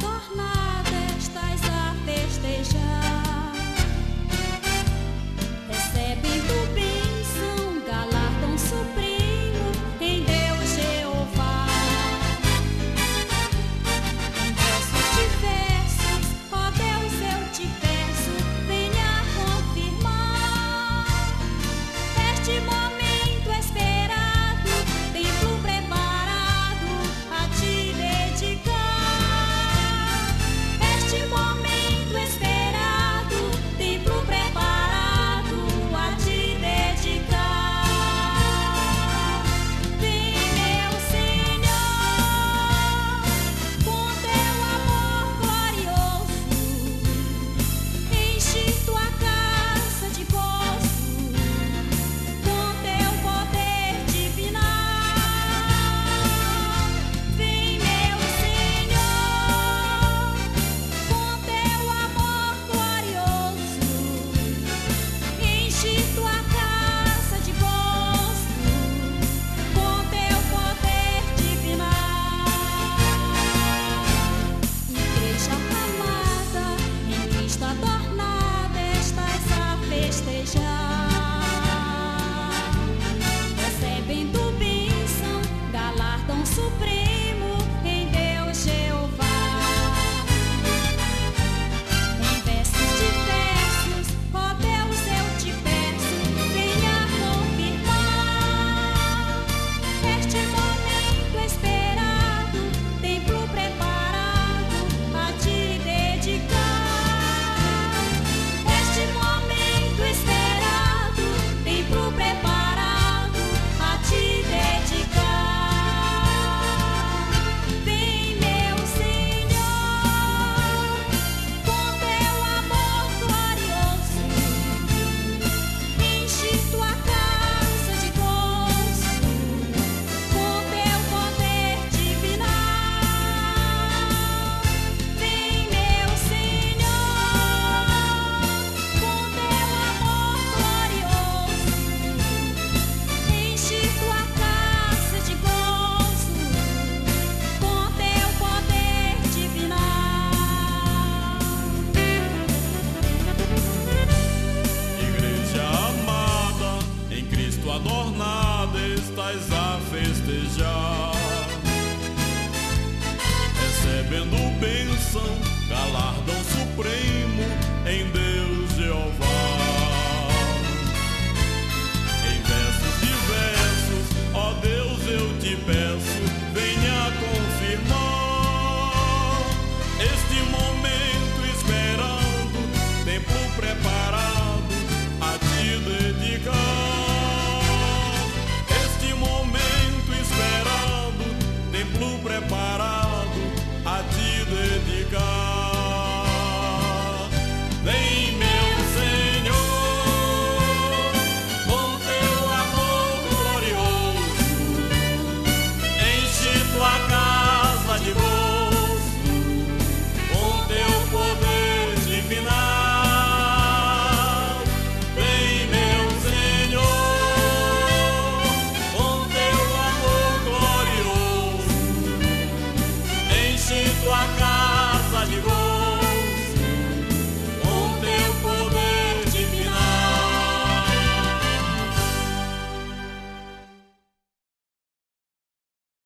adornada estás a festejar, recebendo bênção, galardão supremo em Deus Jeová. Em versos diversos, ó Deus, eu te peço, venha confirmar este momento esperado, templo preparado a te dedicar. Este momento esperado, templo preparado a te dedicar. Vem, meu Senhor, com teu amor glorioso, enche tua casa de gozo, com teu poder divinal. Vem, meu Senhor, com teu amor glorioso, enche tua casa de gozo, com teu poder divinal. Igreja amada, em Cristo adornada, estás a festejar, recebendo bênção, galardão supremo em Deus Jeová. Em versos diversos, ó Deus, eu te peço, venha confirmar este momento esperado, templo preparado a te dedicar. Este momento esperado, templo preparado a te dedicar. Vem, meu Senhor, com teu amor glorioso, enche tua casa de gozo, com teu poder divinal. Vem, meu Senhor, com teu amor glorioso, enche tua casa de gozo, com teu poder divinal. Igreja amada, em Cristo adornada, estás a festejar, recebendo bênção, galardão supremo